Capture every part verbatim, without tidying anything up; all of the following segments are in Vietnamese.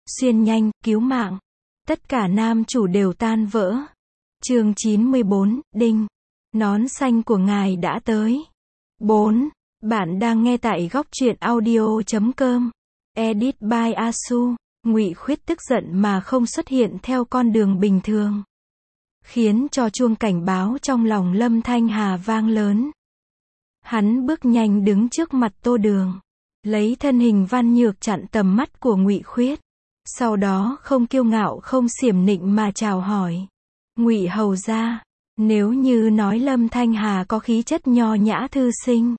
xuyên nhanh, cứu mạng. Tất cả nam chủ đều tan vỡ. Chương chín mươi bốn, Đinh. Nón xanh của ngài đã tới. bốn. Bạn đang nghe tại góc truyện audio chấm com. Edit by Asu. Ngụy Khuyết tức giận mà không xuất hiện theo con đường bình thường, khiến cho chuông cảnh báo trong lòng Lâm Thanh Hà vang lớn. Hắn bước nhanh đứng trước mặt Tô Đường, lấy thân hình văn nhược chặn tầm mắt của Ngụy Khuyết. Sau đó không kiêu ngạo không xiểm nịnh mà chào hỏi. Ngụy hầu gia, nếu như nói Lâm Thanh Hà có khí chất nho nhã thư sinh,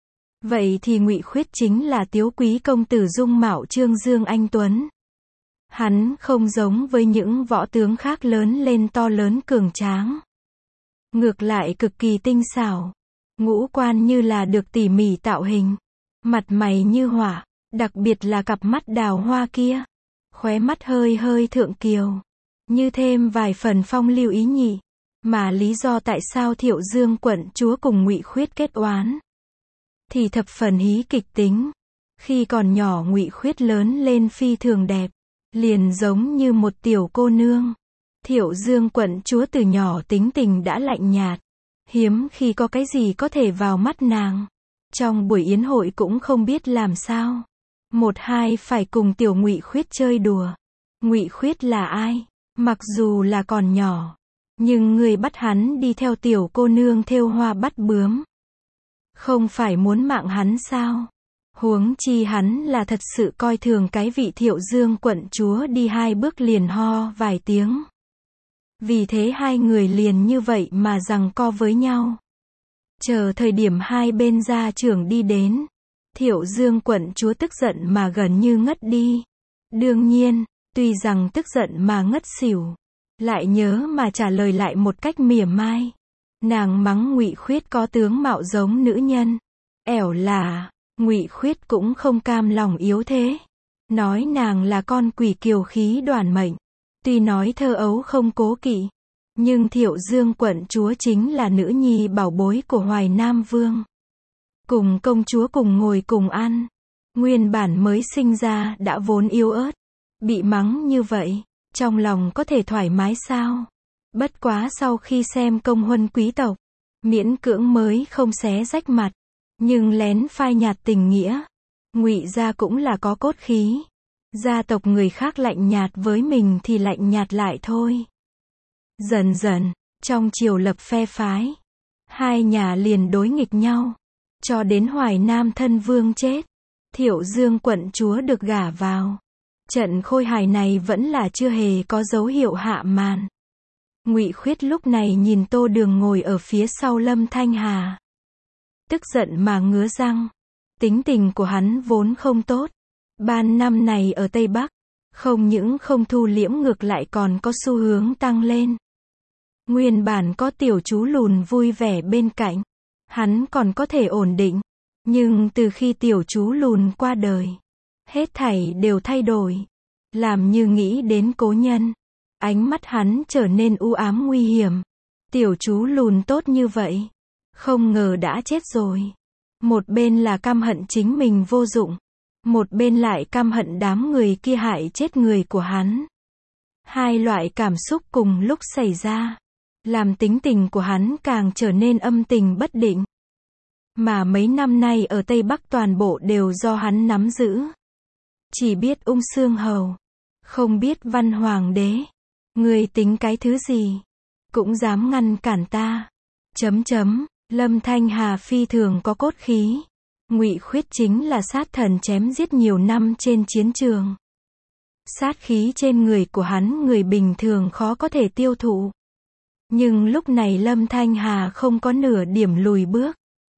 vậy thì Ngụy Khuyết chính là tiếu quý công tử dung mạo trương dương anh tuấn. Hắn không giống với những võ tướng khác lớn lên to lớn cường tráng. Ngược lại cực kỳ tinh xảo. Ngũ quan như là được tỉ mỉ tạo hình. Mặt mày như họa, đặc biệt là cặp mắt đào hoa kia. Khóe mắt hơi hơi thượng kiều, như thêm vài phần phong lưu ý nhị. Mà lý do tại sao Thiệu Dương quận chúa cùng Ngụy Khuyết kết oán, thì thập phần hí kịch tính. Khi còn nhỏ Ngụy Khuyết lớn lên phi thường đẹp, liền giống như một tiểu cô nương. Thiệu Dương quận chúa từ nhỏ tính tình đã lạnh nhạt, hiếm khi có cái gì có thể vào mắt nàng. Trong buổi yến hội cũng không biết làm sao, một hai phải cùng tiểu Ngụy Khuyết chơi đùa. Ngụy Khuyết là ai? Mặc dù là còn nhỏ, nhưng người bắt hắn đi theo tiểu cô nương thêu hoa bắt bướm, không phải muốn mạng hắn sao? Huống chi hắn là thật sự coi thường cái vị Thiệu Dương quận chúa, đi hai bước liền ho vài tiếng. Vì thế hai người liền như vậy mà giằng co với nhau. Chờ thời điểm hai bên gia trưởng đi đến, Thiệu Dương quận chúa tức giận mà gần như ngất đi. Đương nhiên, tuy rằng tức giận mà ngất xỉu, lại nhớ mà trả lời lại một cách mỉa mai. Nàng mắng Ngụy Khuyết có tướng mạo giống nữ nhân, ẻo là. Ngụy Khuyết cũng không cam lòng yếu thế, nói nàng là con quỷ kiều khí đoản mệnh. Tuy nói thơ ấu không cố kỵ, nhưng Thiệu Dương quận chúa chính là nữ nhi bảo bối của Hoài Nam Vương. Cùng công chúa cùng ngồi cùng ăn, nguyên bản mới sinh ra đã vốn yếu ớt, bị mắng như vậy, trong lòng có thể thoải mái sao? Bất quá sau khi xem công huân quý tộc, miễn cưỡng mới không xé rách mặt, nhưng lén phai nhạt tình nghĩa. Ngụy gia cũng là có cốt khí. Gia tộc người khác lạnh nhạt với mình thì lạnh nhạt lại thôi. Dần dần, trong triều lập phe phái, hai nhà liền đối nghịch nhau, cho đến Hoài Nam thân vương chết, Thiệu Dương quận chúa được gả vào. Trận khôi hài này vẫn là chưa hề có dấu hiệu hạ màn. Ngụy Khuyết lúc này nhìn Tô Đường ngồi ở phía sau Lâm Thanh Hà, tức giận mà ngứa răng. Tính tình của hắn vốn không tốt. Ban năm này ở Tây Bắc, không những không thu liễm ngược lại còn có xu hướng tăng lên. Nguyên bản có tiểu chú lùn vui vẻ bên cạnh, hắn còn có thể ổn định. Nhưng từ khi tiểu chú lùn qua đời, hết thảy đều thay đổi. Làm như nghĩ đến cố nhân, ánh mắt hắn trở nên u ám nguy hiểm. Tiểu chú lùn tốt như vậy, không ngờ đã chết rồi. Một bên là căm hận chính mình vô dụng, một bên lại căm hận đám người kia hại chết người của hắn. Hai loại cảm xúc cùng lúc xảy ra, làm tính tình của hắn càng trở nên âm tình bất định. Mà mấy năm nay ở Tây Bắc toàn bộ đều do hắn nắm giữ. Chỉ biết ung xương hầu, không biết văn hoàng đế. Người tính cái thứ gì, cũng dám ngăn cản ta. Chấm chấm. Lâm Thanh Hà phi thường có cốt khí. Ngụy Khuyết chính là sát thần chém giết nhiều năm trên chiến trường. Sát khí trên người của hắn người bình thường khó có thể tiêu thụ. Nhưng lúc này Lâm Thanh Hà không có nửa điểm lùi bước.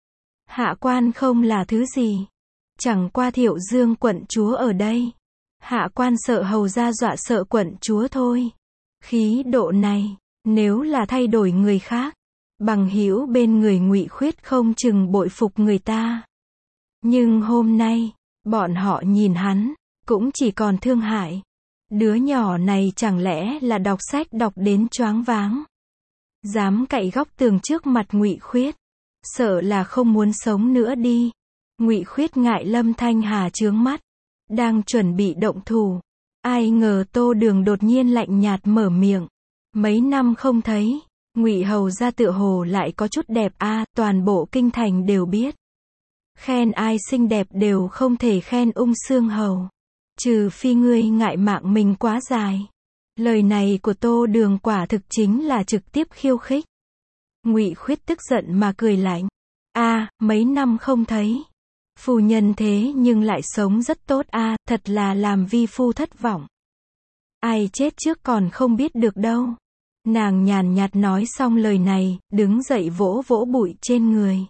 Hạ quan không là thứ gì, chẳng qua Thiệu Dương quận chúa ở đây. Hạ quan sợ hầu gia dọa sợ quận chúa thôi. Khí độ này, nếu là thay đổi người khác, bằng hữu bên người Ngụy Khuyết không chừng bội phục người ta. Nhưng hôm nay, bọn họ nhìn hắn, cũng chỉ còn thương hại. Đứa nhỏ này chẳng lẽ là đọc sách đọc đến choáng váng, dám cậy góc tường trước mặt Ngụy Khuyết, sợ là không muốn sống nữa đi. Ngụy Khuyết ngại Lâm Thanh Hà chướng mắt, đang chuẩn bị động thủ, Ai ngờ Tô Đường đột nhiên lạnh nhạt mở miệng. Mấy năm không thấy, Ngụy hầu gia tựa hồ lại có chút đẹp a, toàn bộ kinh thành đều biết. Khen ai xinh đẹp đều không thể khen Ung Xương hầu. Trừ phi ngươi ngại mạng mình quá dài. Lời này của Tô Đường quả thực chính là trực tiếp khiêu khích. Ngụy Khuyết tức giận mà cười lạnh. A, mấy năm không thấy. Phu nhân thế nhưng lại sống rất tốt a, thật là làm vi phu thất vọng. Ai chết trước còn không biết được đâu. Nàng nhàn nhạt nói xong lời này, đứng dậy vỗ vỗ bụi trên người.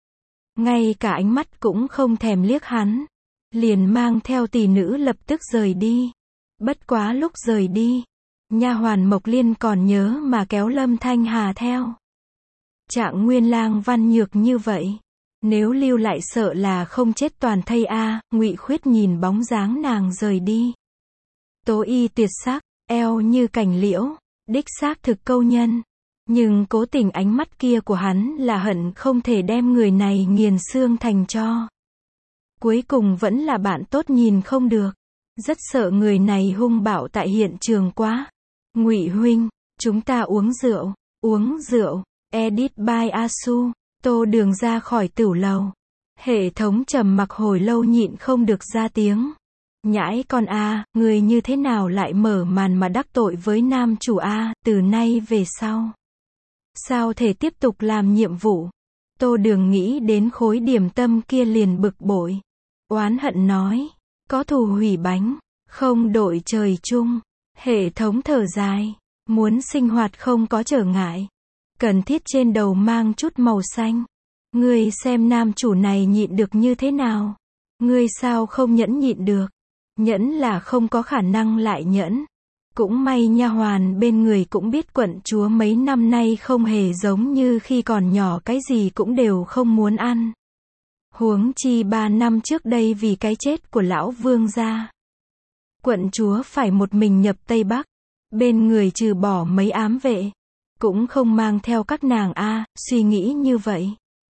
Ngay cả ánh mắt cũng không thèm liếc hắn. Liền mang theo tỷ nữ lập tức rời đi. Bất quá lúc rời đi, nha hoàn Mộc Liên còn nhớ mà kéo Lâm Thanh Hà theo. Trạng Nguyên Lang văn nhược như vậy, nếu lưu lại sợ là không chết toàn thây a. Ngụy Khuyết nhìn bóng dáng nàng rời đi. Tố y tuyệt sắc, eo như cành liễu, đích xác thực câu nhân. Nhưng cố tình ánh mắt kia của hắn là hận không thể đem người này nghiền xương thành tro. Cuối cùng vẫn là bạn tốt nhìn không được. Rất sợ người này hung bạo tại hiện trường quá. Ngụy huynh, chúng ta uống rượu, uống rượu. Edit by Asu. Tô Đường ra khỏi tửu lầu. Hệ thống trầm mặc hồi lâu nhịn không được ra tiếng. Nhãi con a, người như thế nào lại mở màn mà đắc tội với nam chủ a, từ nay về sau. Sao thể tiếp tục làm nhiệm vụ? Tô Đường nghĩ đến khối điểm tâm kia liền bực bội. Oán hận nói, có thù hủy bánh, không đội trời chung. Hệ thống thở dài, muốn sinh hoạt không có trở ngại. Cần thiết trên đầu mang chút màu xanh. Ngươi xem nam chủ này nhịn được như thế nào? Ngươi sao không nhẫn nhịn được? Nhẫn là không có khả năng lại nhẫn. Cũng may nha hoàn bên người cũng biết quận chúa mấy năm nay không hề giống như khi còn nhỏ, cái gì cũng đều không muốn ăn. Huống chi ba năm trước đây vì cái chết của lão vương gia, quận chúa phải một mình nhập Tây Bắc. Bên người trừ bỏ mấy ám vệ, cũng không mang theo các nàng a. Suy nghĩ như vậy,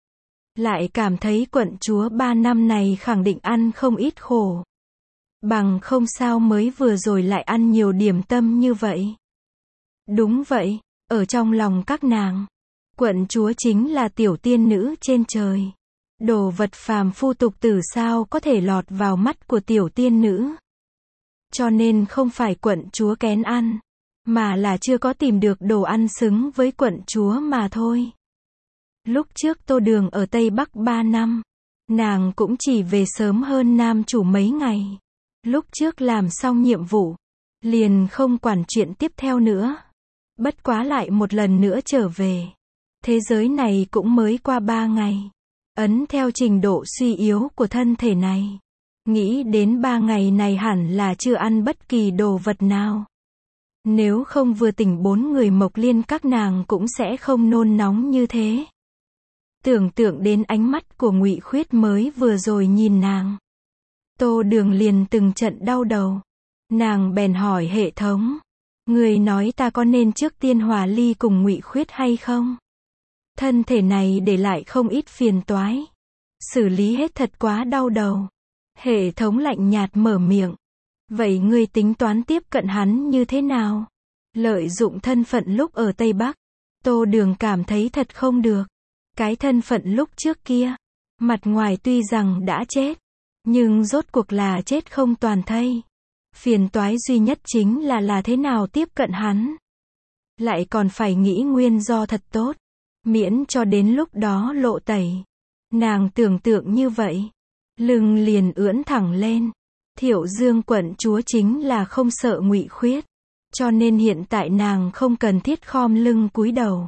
lại cảm thấy quận chúa ba năm này khẳng định ăn không ít khổ. Bằng không sao mới vừa rồi lại ăn nhiều điểm tâm như vậy. Đúng vậy, ở trong lòng các nàng, quận chúa chính là tiểu tiên nữ trên trời. Đồ vật phàm phu tục tử sao có thể lọt vào mắt của tiểu tiên nữ. Cho nên không phải quận chúa kén ăn, mà là chưa có tìm được đồ ăn xứng với quận chúa mà thôi. Lúc trước Tô Đường ở Tây Bắc ba năm, nàng cũng chỉ về sớm hơn nam chủ mấy ngày. Lúc trước làm xong nhiệm vụ, liền không quản chuyện tiếp theo nữa. Bất quá lại một lần nữa trở về. Thế giới này cũng mới qua ba ngày. Ấn theo trình độ suy yếu của thân thể này, nghĩ đến ba ngày này hẳn là chưa ăn bất kỳ đồ vật nào. Nếu không vừa tỉnh bốn người Mộc Liên các nàng cũng sẽ không nôn nóng như thế. Tưởng tượng đến ánh mắt của Ngụy Khuyết mới vừa rồi nhìn nàng, Tô Đường liền từng trận đau đầu. Nàng bèn hỏi hệ thống, người nói ta có nên trước tiên hòa ly cùng Ngụy Khuyết hay không? Thân thể này để lại không ít phiền toái. Xử lý hết thật quá đau đầu. Hệ thống lạnh nhạt mở miệng. Vậy ngươi tính toán tiếp cận hắn như thế nào? Lợi dụng thân phận lúc ở Tây Bắc. Tô Đường cảm thấy thật không được. Cái thân phận lúc trước kia, mặt ngoài tuy rằng đã chết, nhưng rốt cuộc là chết không toàn thây. Phiền toái duy nhất chính là là thế nào tiếp cận hắn. Lại còn phải nghĩ nguyên do thật tốt, miễn cho đến lúc đó lộ tẩy. Nàng tưởng tượng như vậy, lưng liền ưỡn thẳng lên. Thiệu Dương quận chúa chính là không sợ Ngụy Khuyết, cho nên hiện tại nàng không cần thiết khom lưng cúi đầu.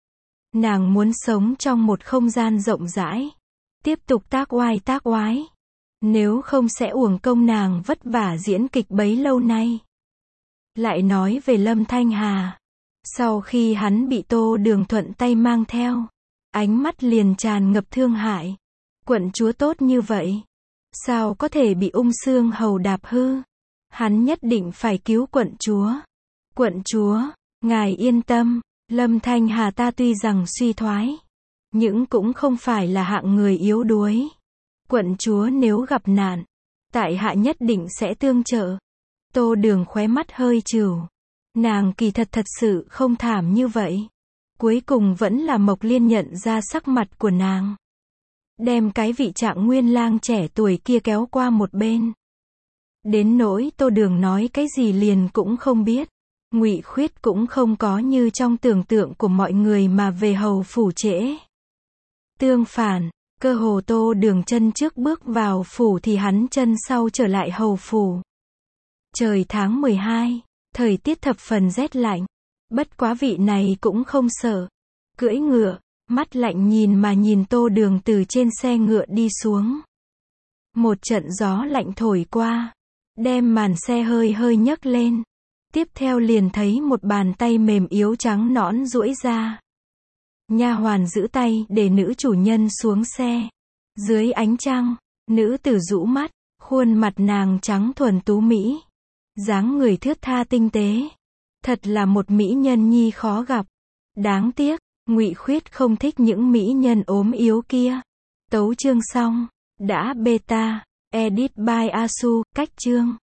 Nàng muốn sống trong một không gian rộng rãi, tiếp tục tác oai tác oái. Nếu không sẽ uổng công nàng vất vả diễn kịch bấy lâu nay. Lại nói về Lâm Thanh Hà, sau khi hắn bị Tô Đường thuận tay mang theo, ánh mắt liền tràn ngập thương hại. Quận chúa tốt như vậy, sao có thể bị Ung Xương hầu đạp hư? Hắn nhất định phải cứu quận chúa. Quận chúa, ngài yên tâm, Lâm Thanh Hà ta tuy rằng suy thoái, nhưng cũng không phải là hạng người yếu đuối. Quận chúa nếu gặp nạn, tại hạ nhất định sẽ tương trợ. Tô Đường khóe mắt hơi trừ. Nàng kỳ thật thật sự không thảm như vậy. Cuối cùng vẫn là Mộc Liên nhận ra sắc mặt của nàng. Đem cái vị Trạng Nguyên lang trẻ tuổi kia kéo qua một bên. Đến nỗi Tô Đường nói cái gì liền cũng không biết. Ngụy Khuyết cũng không có như trong tưởng tượng của mọi người mà về hầu phủ trễ. Tương phản, cơ hồ Tô Đường chân trước bước vào phủ thì hắn chân sau trở lại hầu phủ. Trời tháng mười hai, thời tiết thập phần rét lạnh. Bất quá vị này cũng không sợ. Cưỡi ngựa, mắt lạnh nhìn mà nhìn Tô Đường từ trên xe ngựa đi xuống. Một trận gió lạnh thổi qua, đem màn xe hơi hơi nhấc lên. Tiếp theo liền thấy một bàn tay mềm yếu trắng nõn duỗi ra. Nha hoàn giữ tay để nữ chủ nhân xuống xe. Dưới ánh trăng, nữ tử rũ mắt, khuôn mặt nàng trắng thuần tú mỹ. Dáng người thướt tha tinh tế. Thật là một mỹ nhân nhi khó gặp. Đáng tiếc, Ngụy Khuyết không thích những mỹ nhân ốm yếu kia. Tấu chương xong. Đã beta, edit by Asu, cách chương.